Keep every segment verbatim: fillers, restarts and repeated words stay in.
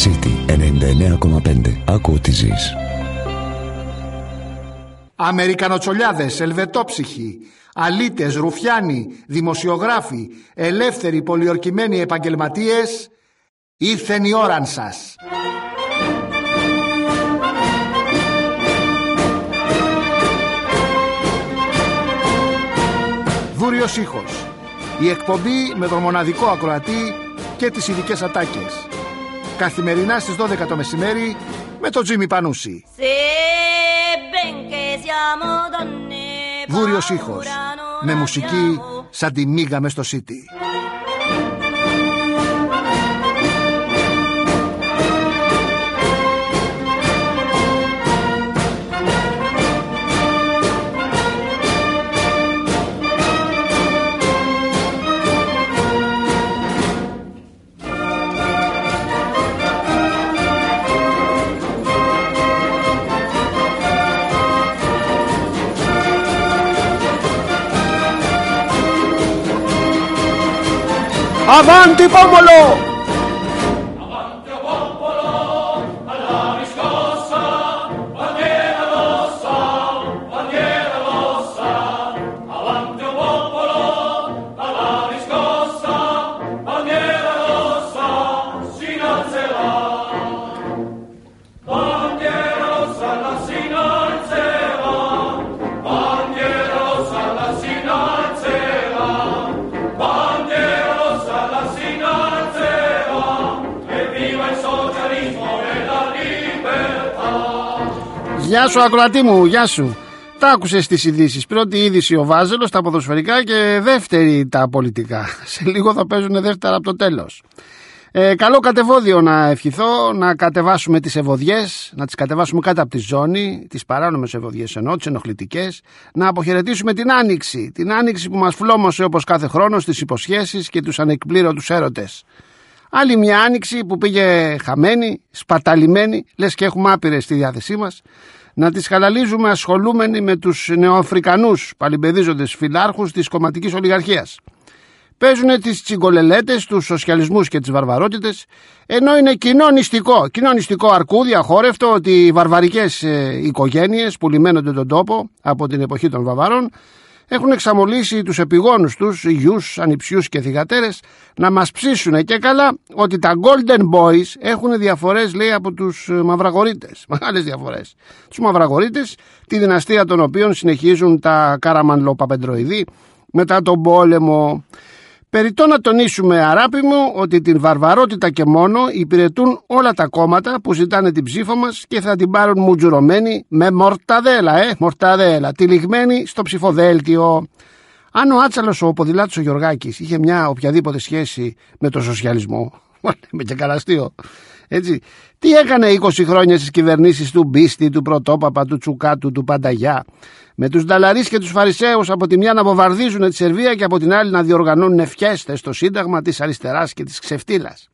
City ενενήντα εννέα κόμμα πέντε. Άκου ό,τι ζεις. Αμερικανοτσολιάδες, ελβετόψυχοι, αλήτες, ρουφιάνοι, δημοσιογράφοι, ελεύθεροι, πολιορκημένοι επαγγελματίες, ήρθεν η ώραν σας. Δούριος ήχος. Η εκπομπή με τον μοναδικό ακροατή και τις ειδικές ατάκες. Καθημερινά στις δώδεκα το μεσημέρι με τον Τζίμι Πανούση. Δούριος ήχος. Με μουσική σαν τη μίγα μες στο City. Avanti popolo! Avanti popolo, alla riscossa, bandiera rossa, bandiera rossa. Avanti popolo, alla riscossa, bandiera rossa, si innalzerà. Bandiera rossa, la si innalzerà. Bandiera rossa, la si innalzerà. Bandiera Γεια σου ακροατή μου, γεια σου. Τα άκουσες τις ειδήσεις. Πρώτη είδηση ο Βάζελος, τα ποδοσφαιρικά, και δεύτερη τα πολιτικά. Σε λίγο θα παίζουν δεύτερα από το τέλος. Ε, καλό κατεβόδιο να ευχηθώ, να κατεβάσουμε τις ευωδιές, να τις κατεβάσουμε κάτω από τη ζώνη, τις παράνομες ευωδιές εννοώ, τις ενοχλητικές, να αποχαιρετήσουμε την Άνοιξη, την Άνοιξη που μας φλόμωσε όπως κάθε χρόνο στις υποσχέσεις και τους ανεκπλήρωτους έρωτες. Άλλη μια Άνοιξη που πήγε χαμένη, σπαταλημένη, λες και έχουμε άπειρες στη διάθεσή μας, να τις χαλαλίζουμε ασχολούμενοι με τους νεοαφρικανούς παλιμπεδίζοντες φιλάρχους της κομματικής ολιγαρχίας. Παίζουν τις τσιγκολελέτες, τους σοσιαλισμούς και τις βαρβαρότητες, ενώ είναι κοινό νηστικό, κοινό νηστικό αρκούδι, αχόρευτο, ότι οι βαρβαρικές ε, οικογένειες που λιμένονται τον τόπο από την εποχή των Βαβαρών έχουν εξαμολύσει τους επιγόνους τους, γιους, ανιψιούς και θυγατέρες, να μας ψήσουν, και καλά ότι τα Golden Boys έχουν διαφορές, λέει, από τους Μαυραγορείτες. Μεγάλες διαφορές. Τους Μαυραγορείτες, τη δυναστεία των οποίων συνεχίζουν τα Καραμανλοπαπεντροειδή μετά τον πόλεμο. Περιττό να τονίσουμε, αράπη μου, ότι την βαρβαρότητα και μόνο υπηρετούν όλα τα κόμματα που ζητάνε την ψήφο μας και θα την πάρουν μουτζουρωμένη με μορταδέλα, ε, μορταδέλα, τυλιγμένη στο ψηφοδέλτιο. Αν ο Άτσαλος, ο ποδηλάτης ο Γιωργάκης, είχε μια οποιαδήποτε σχέση με το σοσιαλισμό, με και καλαστείο, έτσι, τι έκανε είκοσι χρόνια στις κυβερνήσεις του Μπίστη, του Πρωτόπαπα, του Τσουκάτου, του Πανταγιά, με τους Νταλαρίς και τους Φαρισαίους από τη μια να βομβαρδίζουν τη Σερβία και από την άλλη να διοργανώνουν ευχέστες στο Σύνταγμα της αριστεράς και της ξεφτύλας.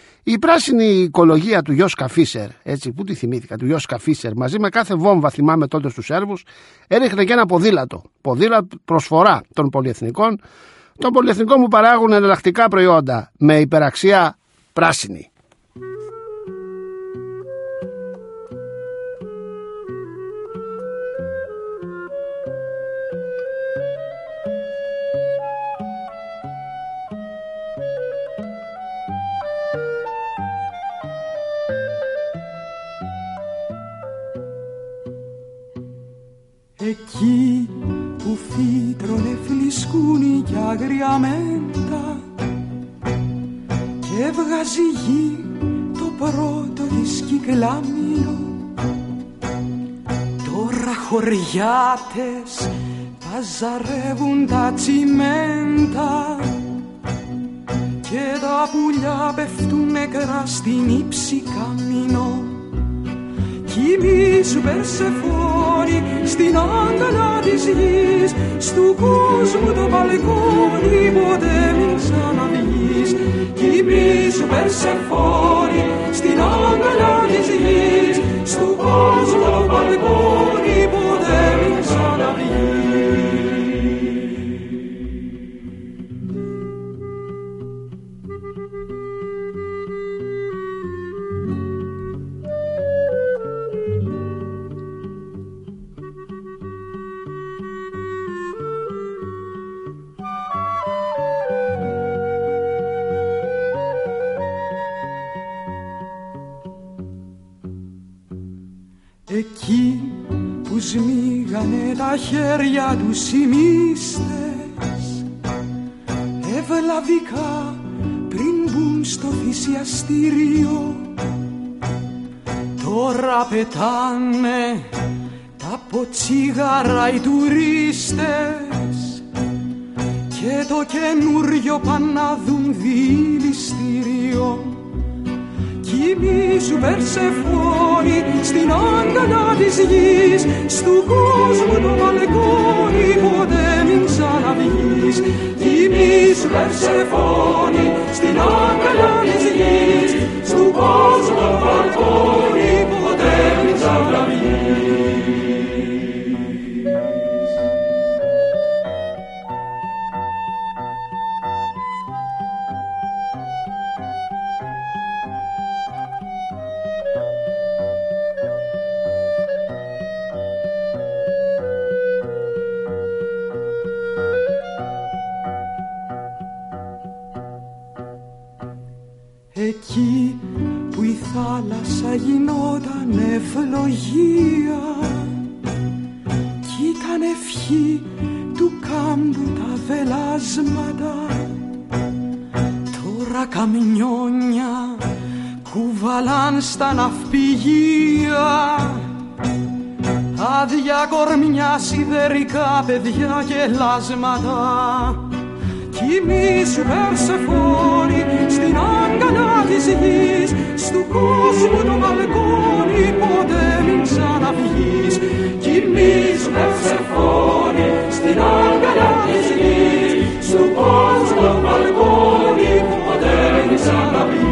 Η πράσινη οικολογία του Γιώσκα Φίσερ, έτσι, πού τη θυμήθηκα, του Γιώσκα Φίσερ, μαζί με κάθε βόμβα, θυμάμαι τότε στους Σέρβους, έριχνε και ένα ποδήλατο. Ποδήλατο προσφορά των πολυεθνικών, των πολυεθνικών που παράγουν εναλλακτικά προϊόντα με υπεραξία πράσινη. Εκεί που φύτρωνε φλισκούνι κι αγριαμέντα και έβγαζε η γη το πρώτο της κυκλάμινο, τώρα χωριάτες παζαρεύουν τα τσιμέντα και τα πουλιά πέφτουν νεκρά στην ύψη καμίνο. Κοιμήσου Περσεφόνη στην αγκαλιά της γης, στου κόσμου το μπαλκόνι ποτέ μην ξαναβγείς. Κοιμήσου Περσεφόνη στην αγκαλιά της γης, στου κόσμου το μπαλκόνι ποτέ μην ξαναβγείς. Εκεί που σμίγανε τα χέρια τους οι μύστες, ευλαβικά πριν μπουν στο θυσιαστήριο, τώρα πετάνε τα ποτσίγαρα οι τουρίστες και το καινούριο πάνε να δουν δηληστήριο. Κοιμήσου Περσεφόνη στην αγκαλιά της γης, στου κόσμου το μπαλκόνι ποτέ μην ξαναβγείς. Κοιμήσου Περσεφόνη στην αγκαλιά της γης, στου κόσμου το μπαλκόνι ποτέ μην ξαναβγείς. Εκεί που η θάλασσα γινόταν ευλογία κι ήταν ευχή του κάμπου τα βελάσματα, τώρα καμιόνια κουβαλάν στα ναυπηγεία, άδεια κορμιά σιδερικά παιδιά και λάσματα. Κοιμήσου Περσεφόνη στην αγκαλιά της γης, στου κόσμου το μπαλκόνι ποτέ μην ξαναβγείς. Κοιμήσου Περσεφόνη στην αγκαλιά της γης, στου κόσμου το μπαλκόνι ποτέ μην ξαναβγείς.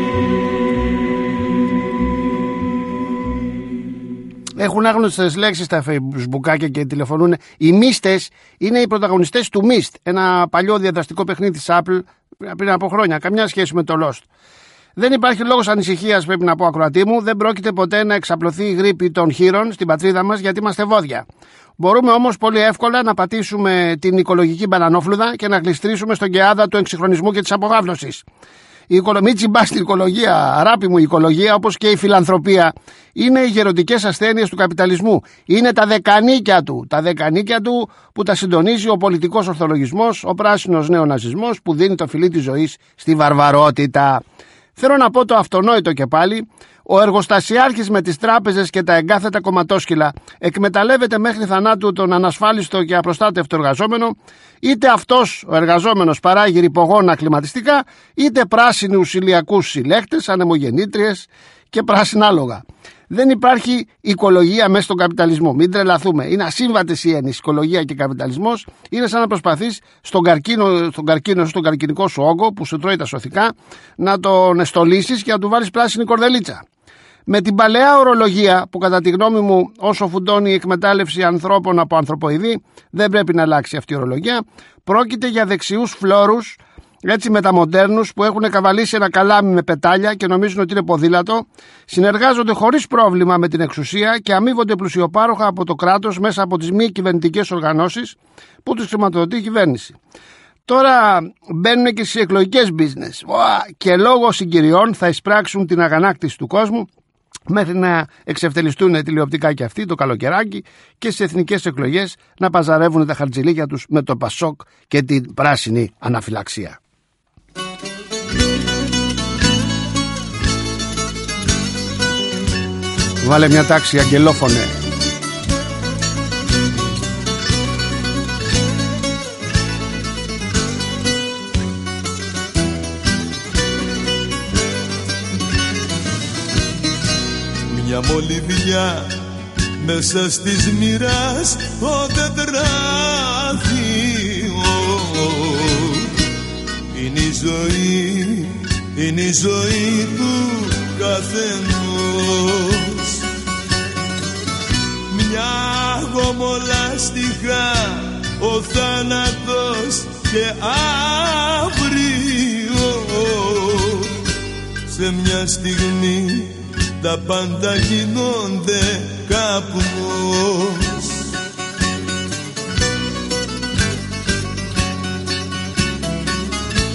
Έχουν άγνωστες λέξεις στα facebookάκια και τηλεφωνούν. Οι μίστες είναι οι πρωταγωνιστές του Myst, ένα παλιό διαδραστικό παιχνίδι της Apple πριν από χρόνια. Καμιά σχέση με το Lost. Δεν υπάρχει λόγος ανησυχίας, πρέπει να πω, ακροατή μου. Δεν πρόκειται ποτέ να εξαπλωθεί η γρίπη των χείρων στην πατρίδα μας, γιατί είμαστε βόδια. Μπορούμε όμως πολύ εύκολα να πατήσουμε την οικολογική μπανανόφλουδα και να γλιστρήσουμε στον κεάδα του εξυγχρονισμού και της αποβάβλωσης. Η οικολογία, μην τσιμπάς την οικολογία, αράπη μου, η οικολογία όπως και η φιλανθρωπία είναι οι γεροντικές ασθένειες του καπιταλισμού. Είναι τα δεκανίκια του, τα δεκανίκια του που τα συντονίζει ο πολιτικός ορθολογισμός, ο πράσινος νεοναζισμός που δίνει το φιλί της ζωής στη βαρβαρότητα. Θέλω να πω το αυτονόητο και πάλι. Ο εργοστασιάρχης με τις τράπεζες και τα εγκάθετα κομματόσκυλα εκμεταλλεύεται μέχρι θανάτου τον ανασφάλιστο και απροστάτευτο εργαζόμενο, είτε αυτός ο εργαζόμενος παράγει ρυπογόνα κλιματιστικά, είτε πράσινους ηλιακούς συλλέκτες, ανεμογεννήτριες και πράσινα άλογα. Δεν υπάρχει οικολογία μέσα στον καπιταλισμό. Μην τρελαθούμε. Είναι ασύμβατες οι έννοιες. Οικολογία και καπιταλισμός είναι σαν να προσπαθείς στον καρκίνο, στον καρκίνο, στον καρκινικό σου όγκο που σου τρώει τα σωθικά να τον εστολίσεις και να του βάλεις πράσινη κορδελίτσα. Με την παλαιά ορολογία που κατά τη γνώμη μου όσο φουντώνει η εκμετάλλευση ανθρώπων από ανθρωποειδή, δεν πρέπει να αλλάξει αυτή η ορολογία. Πρόκειται για δεξιούς φλόρους, έτσι μεταμοντέρνους, που έχουν καβαλήσει ένα καλάμι με πετάλια και νομίζουν ότι είναι ποδήλατο, συνεργάζονται χωρίς πρόβλημα με την εξουσία και αμείβονται πλουσιοπάροχα από το κράτος μέσα από τις μη κυβερνητικές οργανώσεις που τους χρηματοδοτεί η κυβέρνηση. Τώρα μπαίνουν και στις εκλογικές business και λόγω συγκυριών θα εισπράξουν την αγανάκτηση του κόσμου μέχρι να εξευτελιστούν τηλεοπτικά και αυτοί το καλοκαιράκι και στις εθνικές εκλογές να παζαρεύουν τα χαρτζηλίκια τους με το Πασόκ και την πράσινη αναφυλαξία. Βάλε μια τάξη, αγγελόφωνε. Μια μολυβιά μέσα στις μοίρας ο τετράδιο είναι η ζωή, είναι η ζωή του καθενός. Μια γομολάστιχα ο θάνατος και αύριο σε μια στιγμή τα πάντα γίνονται καπνός.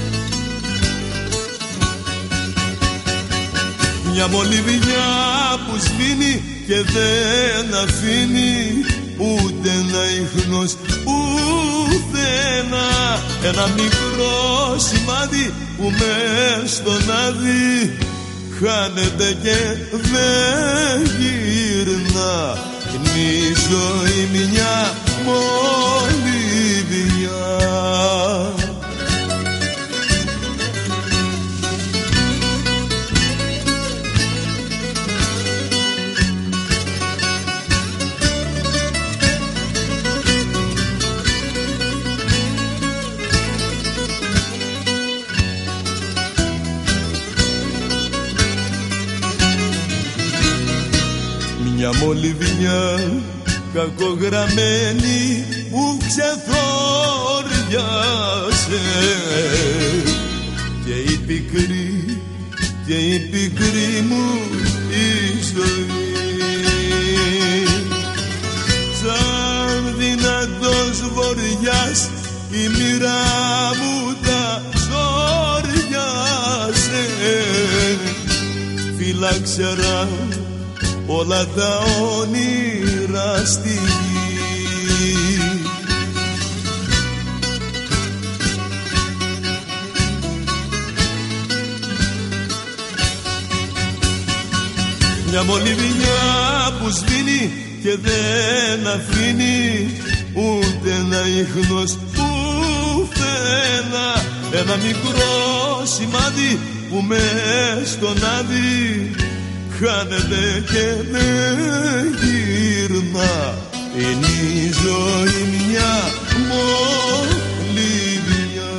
Μια μολυβιά που σβήνει και δεν αφήνει ούτε ένα ίχνος ουθενά. Ένα μικρό σημάδι που μες στον άδει χάνεται και δεν γυρνά. Είναι η ζωή μια μολυβιά. Μια μολυβιά κακογραμμένη που ξεθόριασε και η πικρή, και η πικρή μου η ζωή. Σαν δυνατός βοριάς η μοίρα μου τα σόριασε. Φύλαξερα όλα τα όνειρα στη γη. Μια μολυβιά που σβήνει και δεν αφήνει ούτε ένα ίχνος πουθενά. Ένα μικρό σημάδι που μες στον άδει χάνεται και δεν γυρνά. Είναι η ζωή μια μολυβιά.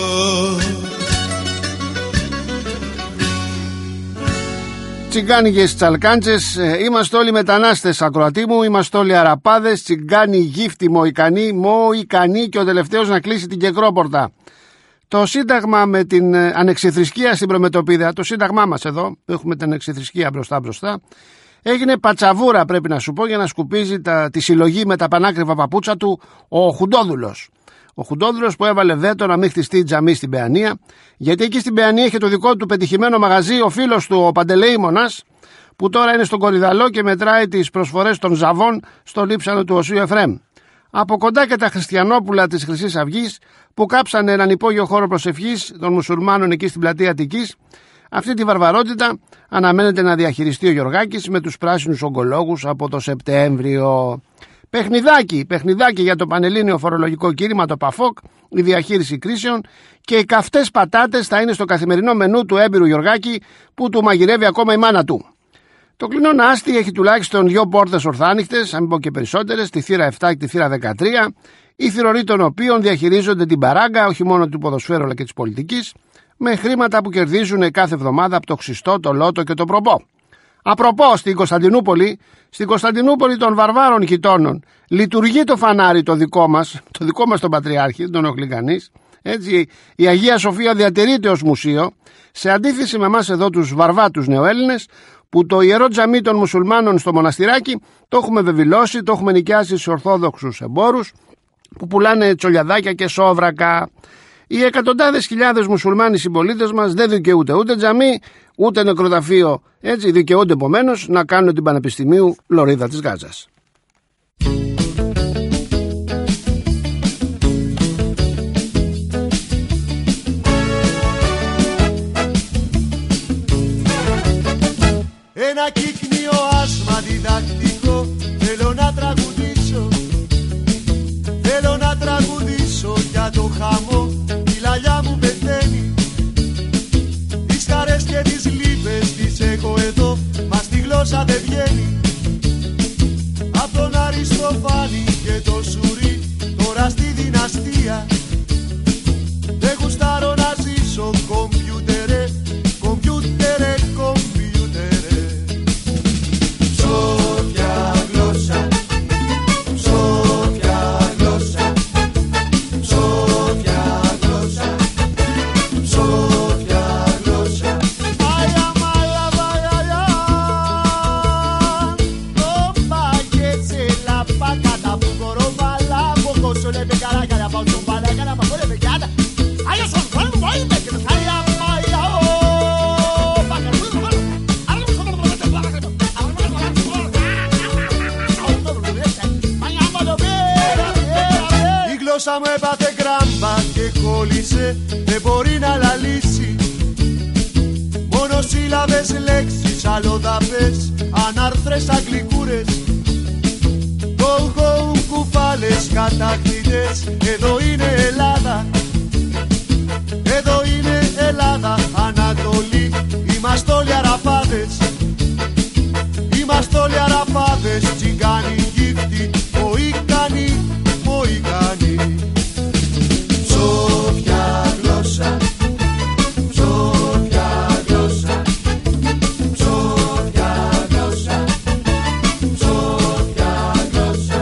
Τσιγκάνικες τσαλκάντσες, είμαστε όλοι μετανάστες, ακροατή μου, είμαστε όλοι αραπάδες, τσιγκάνοι, γύφτοι, μοϊκανοί, μοϊκανοί και ο τελευταίος να κλείσει την κεκρόπορτα. Το Σύνταγμα με την ανεξιθρησκεία στην Προμετωπίδα, το Σύνταγμά μας εδώ, έχουμε την ανεξιθρησκεία μπροστά μπροστά, έγινε πατσαβούρα, πρέπει να σου πω, για να σκουπίζει τα, τη συλλογή με τα πανάκριβα παπούτσα του ο Χουντόδουλος. Ο Χουντόδουλος που έβαλε βέτο να μην χτιστεί τζαμί στην Παιανία, γιατί εκεί στην Παιανία είχε το δικό του πετυχημένο μαγαζί ο φίλος του ο Παντελεήμονας, που τώρα είναι στον Κορυδαλό και μετράει τις προσφορές των Ζαβών στο λείψανο του Οσίου Εφραίμ. Από κοντά και τα χριστιανόπουλα της Χρυσής Αυγής που κάψανε έναν υπόγειο χώρο προσευχής των μουσουλμάνων εκεί στην πλατεία Αττικής. Αυτή τη βαρβαρότητα αναμένεται να διαχειριστεί ο Γιωργάκης με τους πράσινους ογκολόγους από το Σεπτέμβριο. Παιχνιδάκι, παιχνιδάκι για το Πανελλήνιο Φορολογικό Κήρυμα, το ΠΑΦΟΚ, η διαχείριση κρίσεων και οι καυτές πατάτες θα είναι στο καθημερινό μενού του έμπειρου Γιωργάκη που του μαγειρεύει ακόμα η μάνα του. Το κλεινόν άστι έχει τουλάχιστον δύο πόρτες ορθάνυχτες, αν μην πω και περισσότερες, τη θύρα επτά και τη θύρα δεκατρία, οι θηροροί των οποίων διαχειρίζονται την παράγκα όχι μόνο του ποδοσφαίρου αλλά και της πολιτικής, με χρήματα που κερδίζουν κάθε εβδομάδα από το Χριστό, το Λότο και το Προπό. Απροπό, στην Κωνσταντινούπολη, στην Κωνσταντινούπολη των βαρβάρων γειτόνων, λειτουργεί το φανάρι το δικό μας, το δικό μας τον Πατριάρχη, δεν τον ενοχλεί κανείς. Έτσι, η Αγία Σοφία διατηρείται ως μουσείο, σε αντίθεση με εμάς εδώ τους βαρβάτους νεοέλληνες, που το ιερό τζαμί των μουσουλμάνων στο μοναστηράκι το έχουμε βεβηλώσει, το έχουμε νοικιάσει στους ορθόδοξους εμπόρους που πουλάνε τσολιαδάκια και σόβρακα. Οι εκατοντάδες χιλιάδες μουσουλμάνοι συμπολίτες μας δεν δικαιούνται ούτε τζαμί ούτε νεκροταφείο, έτσι δικαιούνται επομένως να κάνουν την Πανεπιστημίου Λωρίδα της Γάζας. Ένα κύκνιο άσμα διδακτικό θέλω να τραγουδήσω. Θέλω να τραγουδήσω για το χαμό, η λαλιά μου πεθαίνει. Τις χαρές και τις λύπες τις έχω εδώ, μα στη γλώσσα δεν βγαίνει. Απ' τον Αριστοφάνη και το Σουρί, τώρα στη δυναστεία. Δεν γουστάρω να ζήσω κομπιούτερε, κομπιούτερε, κομπιούτερε. Όσα μου έπαθε κράμπα και κόλλησε, δεν μπορεί να λαλήσει. Μονοσύλλαβες λέξεις, αλλοδαπές, ανάρθρες αγγλικούρες. Go-go κουφάλες, κατακτητές. Εδώ είναι Ελλάδα, εδώ είναι Ελλάδα. Ανατολή, είμαστε όλοι αραπάδες. Είμαστε όλοι αραπάδες. Τσιγκάνοι, γύφτοι, μοϊκάνοι, μοϊκάνοι. Ψόφια γλώσσα, ψόφια γλώσσα, ψόφια γλώσσα, ψόφια γλώσσα.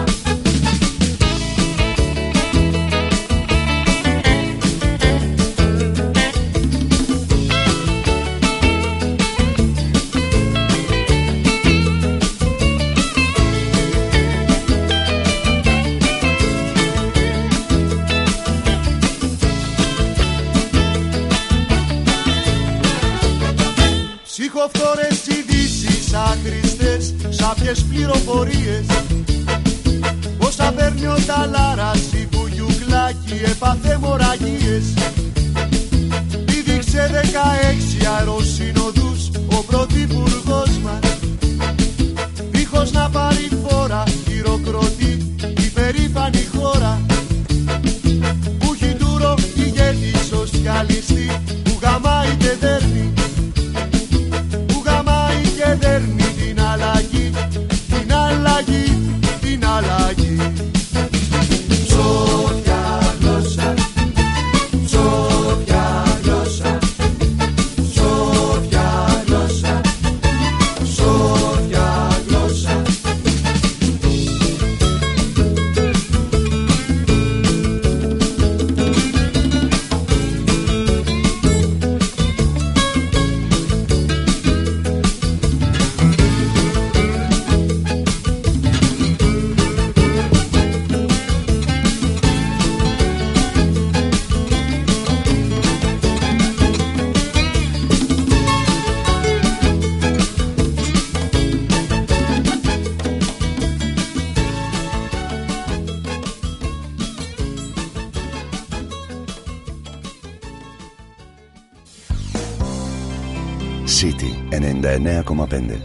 Ψυχοφθόρες ειδήσεις άχρηστες, σάπιες πληροφορίες. Πόσα παίρνει ο Ταλάρας, η Βουγιουκλάκη έπαθε μοραγίες. Πήδηξε δεκαέξι αεροσύνοδους ο πρωθυπουργός μας. Δίχως να πάρει φόρα, χειροκροτεί η περήφανη χώρα. Που έχει ντούρο ηγέτη σοσιαλιστή, που γαμάει και δέρνει. Και δέρνει την αλλαγή, την αλλαγή, την αλλαγή. Ψόφια γλώσσα, ψόφια γλώσσα, ψόφια γλώσσα, ψόφια γλώσσα. City ενενήντα εννέα κόμμα πέντε.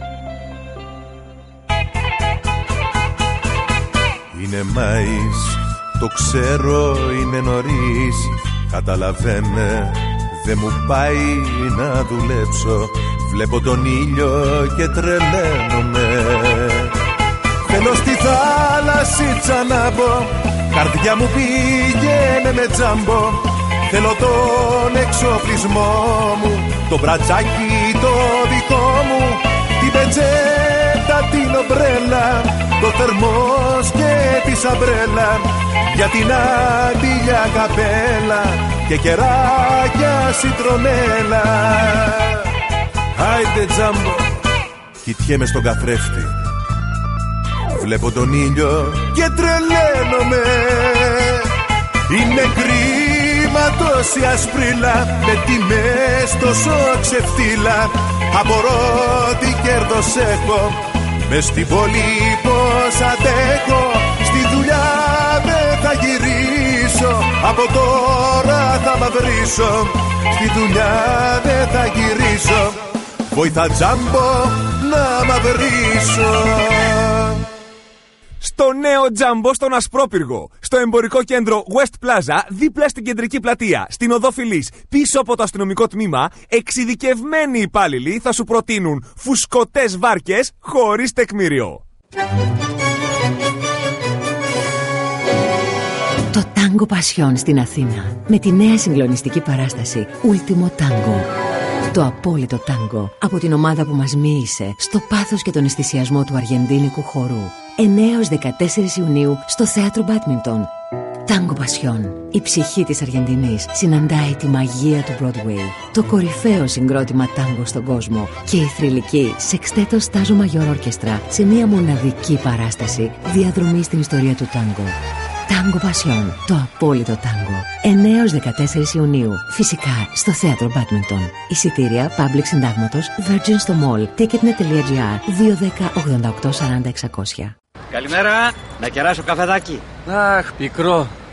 Είναι Μάης, το ξέρω, είναι νωρίς. Καταλαβαίνε, δεν μου πάει να δουλέψω. Βλέπω τον ήλιο και τρελαίνομαι. Θέλω στη θάλασσίτσα να μπω, καρδιά μου πήγαινε με τζάμπο. Θέλω τον εξοπλισμό μου, το μπρατσάκι το δικό μου, την πετσέτα, την ομπρέλα, το θερμός και τη σαμπρέλα, για την αντίλια καπέλα και κεράκια σιτρονέλα. Άιντε τζάμπο, κοιτιέμαι στον καθρέφτη, βλέπω τον ήλιο και τρελαίνομαι. Είναι κρίμα τόση ασπρίλα, με τιμές τόσο ξεφτύλα. Απορώ τι κέρδος έχω, μες στην πόλη πως αντέχω. Στη δουλειά δεν θα γυρίσω, από τώρα θα μαυρίσω. Στη δουλειά δεν θα γυρίσω, βοηθά τζάμπο να μαυρίσω. Στο νέο τζάμπο στον Ασπρόπυργο, στο εμπορικό κέντρο West Plaza, δίπλα στην κεντρική πλατεία, στην Οδό Φιλής, πίσω από το αστυνομικό τμήμα, εξειδικευμένοι υπάλληλοι θα σου προτείνουν φουσκωτές βάρκες χωρίς τεκμήριο. Το Τάγκο Πασιόν στην Αθήνα, με τη νέα συγκλονιστική παράσταση Ultimo Tango. Το απόλυτο τάγκο από την ομάδα που μας μοίησε στο πάθος και τον αισθησιασμό του αργεντίνικου χορού. εννέα έως δεκατέσσερις Ιουνίου στο θέατρο Μπάντμιντον. Τάγκο Πασιόν. Η ψυχή της Αργεντινής συναντάει τη μαγεία του Broadway. Το κορυφαίο συγκρότημα τάγκο στον κόσμο και η θρυλική Sexteto Stazo Mayor Orchestra σε μια μοναδική παράσταση διαδρομή στην ιστορία του τάγκο. Τάγκο Πασιόν, το απόλυτο τάγκο. εννέα έως δεκατέσσερις Ιουνίου. Φυσικά στο θέατρο Μπάντμιντον. Εισιτήρια Public Συντάγματος, Virgin στο Mall, ticketnet τελεία gr, δύο δέκα ογδόντα οκτώ σαράντα εξακόσια. Καλημέρα, να κεράσω καφεδάκι. Αχ, πικρό.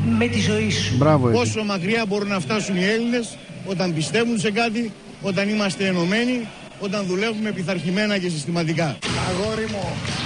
με τη ζωή σου. Μπράβο, πόσο μακριά μπορούν να φτάσουν οι Έλληνες όταν πιστεύουν σε κάτι, όταν είμαστε ενωμένοι, όταν δουλεύουμε πειθαρχημένα και συστηματικά. Αγόρι μου,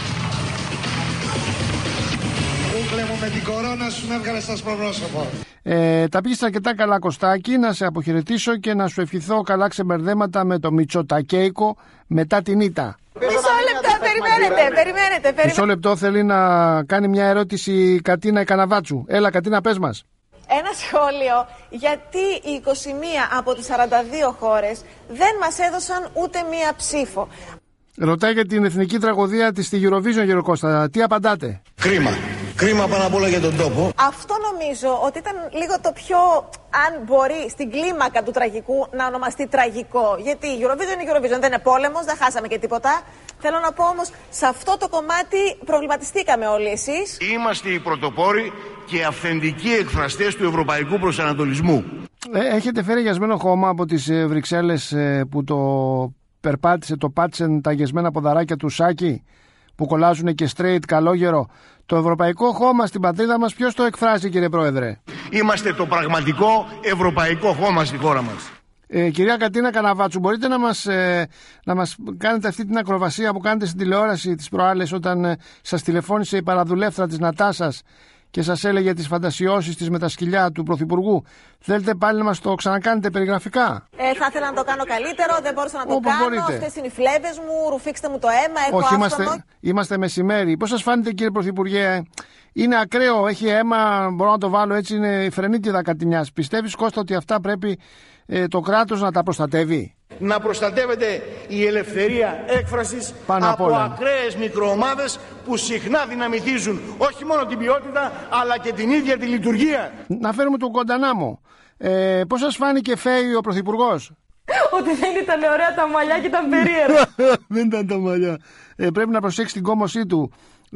ούκλε μου, με την κορώνα σου με έβγαλε στα σπροπρόσωπο. Ε, τα πήγες αρκετά καλά, Κωστάκη, να σε αποχαιρετήσω και να σου ευχηθώ καλά ξεμπερδέματα με το Μητσοτακέικο μετά την ήττα. Μισό λεπτό, περιμένετε, περιμένετε, περιμένετε. Μισό λεπτό, θέλει να κάνει μια ερώτηση Κατίνα Καναβάτσου. Έλα, Κατίνα, πες μας. Ένα σχόλιο, γιατί οι είκοσι μία από τις σαράντα δύο χώρες δεν μας έδωσαν ούτε μία ψήφο. Ρωτάει για την εθνική τραγωδία της στη Eurovision, Γιώργο Κώστα. Τι απαντάτε? Κρίμα. Κρίμα πάνω απ' όλα για τον τόπο. Αυτό νομίζω ότι ήταν λίγο το πιο, αν μπορεί, στην κλίμακα του τραγικού να ονομαστεί τραγικό. Γιατί η Eurovision είναι Eurovision, δεν είναι πόλεμος, δεν χάσαμε και τίποτα. Θέλω να πω όμως, σε αυτό το κομμάτι προβληματιστήκαμε όλοι εσείς. Είμαστε οι πρωτοπόροι και αυθεντικοί εκφραστές του ευρωπαϊκού προσανατολισμού. Ε, έχετε φέρει γιασμένο χώμα από τις ε, Βρυξέλλες ε, που το περπάτησε, το πάτησαν τα γεσμένα ποδαράκια του Σάκη, που κολλάζουν και straight καλόγερο. Το ευρωπαϊκό χώμα στην πατρίδα μας ποιος το εκφράζει, κύριε Πρόεδρε? Είμαστε το πραγματικό ευρωπαϊκό χώμα στη χώρα μας. Ε, κυρία Κατίνα Καναβάτσου, μπορείτε να μας, ε, να μας κάνετε αυτή την ακροβασία που κάνετε στην τηλεόραση τις προάλλες, όταν ε, σας τηλεφώνησε η παραδουλεύτρα της Νατάσας και σας έλεγε τις φαντασιώσεις της με τα σκυλιά του Πρωθυπουργού? Θέλετε πάλι να μας το ξανακάνετε περιγραφικά? Ε, θα ήθελα να το κάνω καλύτερο, δεν μπορούσα να το Όπως κάνω. μπορείτε. Αυτές είναι οι φλέβες μου, ρουφήξτε μου το αίμα, έχω Όχι, άφθονο. είμαστε, είμαστε μεσημέρι. Πώς σας φάνηκε, κύριε Πρωθυπουργέ? Είναι ακραίο, έχει αίμα, μπορώ να το βάλω έτσι, είναι φρενίτιδα Κατινιάς. Πιστεύεις, Κώστα, ότι αυτά πρέπει ε, το κράτος να τα προστατεύει? Να προστατεύεται η ελευθερία έκφρασης Πάνω απ' από όλα. ακραίες μικροομάδες που συχνά δυναμητίζουν όχι μόνο την ποιότητα αλλά και την ίδια τη λειτουργία. Να φέρουμε τον Κοντανάμο. Ε, πώς σας φάνηκε φαίει ο Πρωθυπουργός? Ότι δεν ήταν ωραία τα μαλλιά και ήταν περίεργα. Δεν ήταν τα μαλλιά. Ε, πρέπει να προσέξει την κόμωσή του.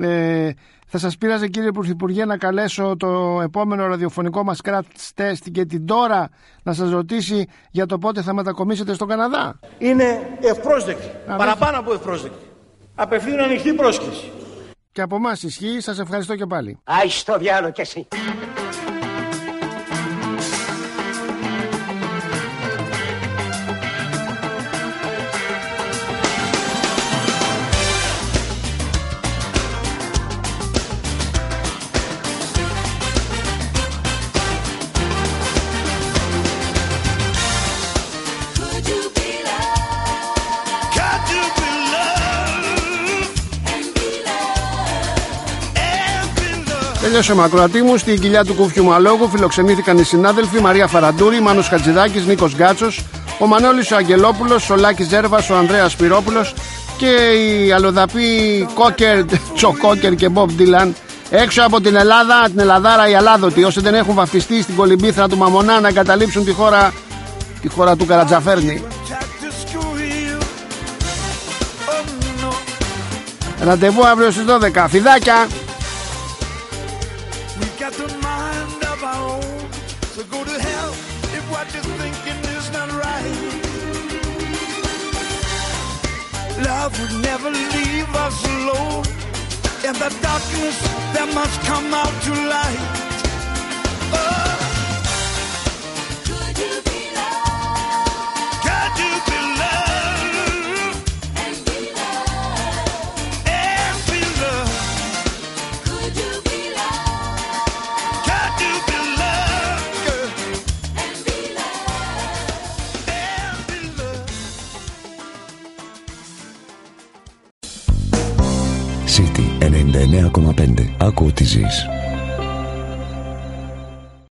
Ε, θα σας πείραζε, κύριε Πρωθυπουργέ, να καλέσω το επόμενο ραδιοφωνικό μας crash test και την τώρα να σας ρωτήσει για το πότε θα μετακομίσετε στον Καναδά? Είναι ευπρόσδεκτη. Παραπάνω από ευπρόσδεκτη. Απευθύνω ανοιχτή πρόσκληση. Και από εμάς ισχύει. Σας ευχαριστώ και πάλι. Άι στο διάλογο κι εσύ. Τέλειωσε ο ακροατή μου. Στην κοιλιά του Κούφιου Μαλόγου φιλοξενήθηκαν οι συνάδελφοι Μαρία Φαραντούρη, Μάνος Χατζηδάκης, Νίκος Γκάτσος, ο Μανώλης ο Αγγελόπουλος, ο Λάκης Ζέρβας, ο Ανδρέας Σπυρόπουλος και οι αλλοδαποί Κόκερ, Τσοκόκερ και Μπομπ Ντίλαν. Έξω από την Ελλάδα, την Ελλαδάρα οι Ελλάδοτοι, όσοι δεν έχουν βαφτιστεί στην κολυμπήθρα του Μαμονά, να εγκαταλείψουν τη χώρα, τη χώρα του Καρατζαφέρνη. Ραντεβού αύριο στις δώδεκα. Φιδάκια! Got the mind of our own, so go to hell if what you're thinking is not right. Love would never leave us alone. In the darkness, there must come out to light. Oh. Could you be loved? Could you be loved? And be loved? And be loved? Could you be loved? City ενενήντα εννέα κόμμα πέντε. Άκου τι ζεις.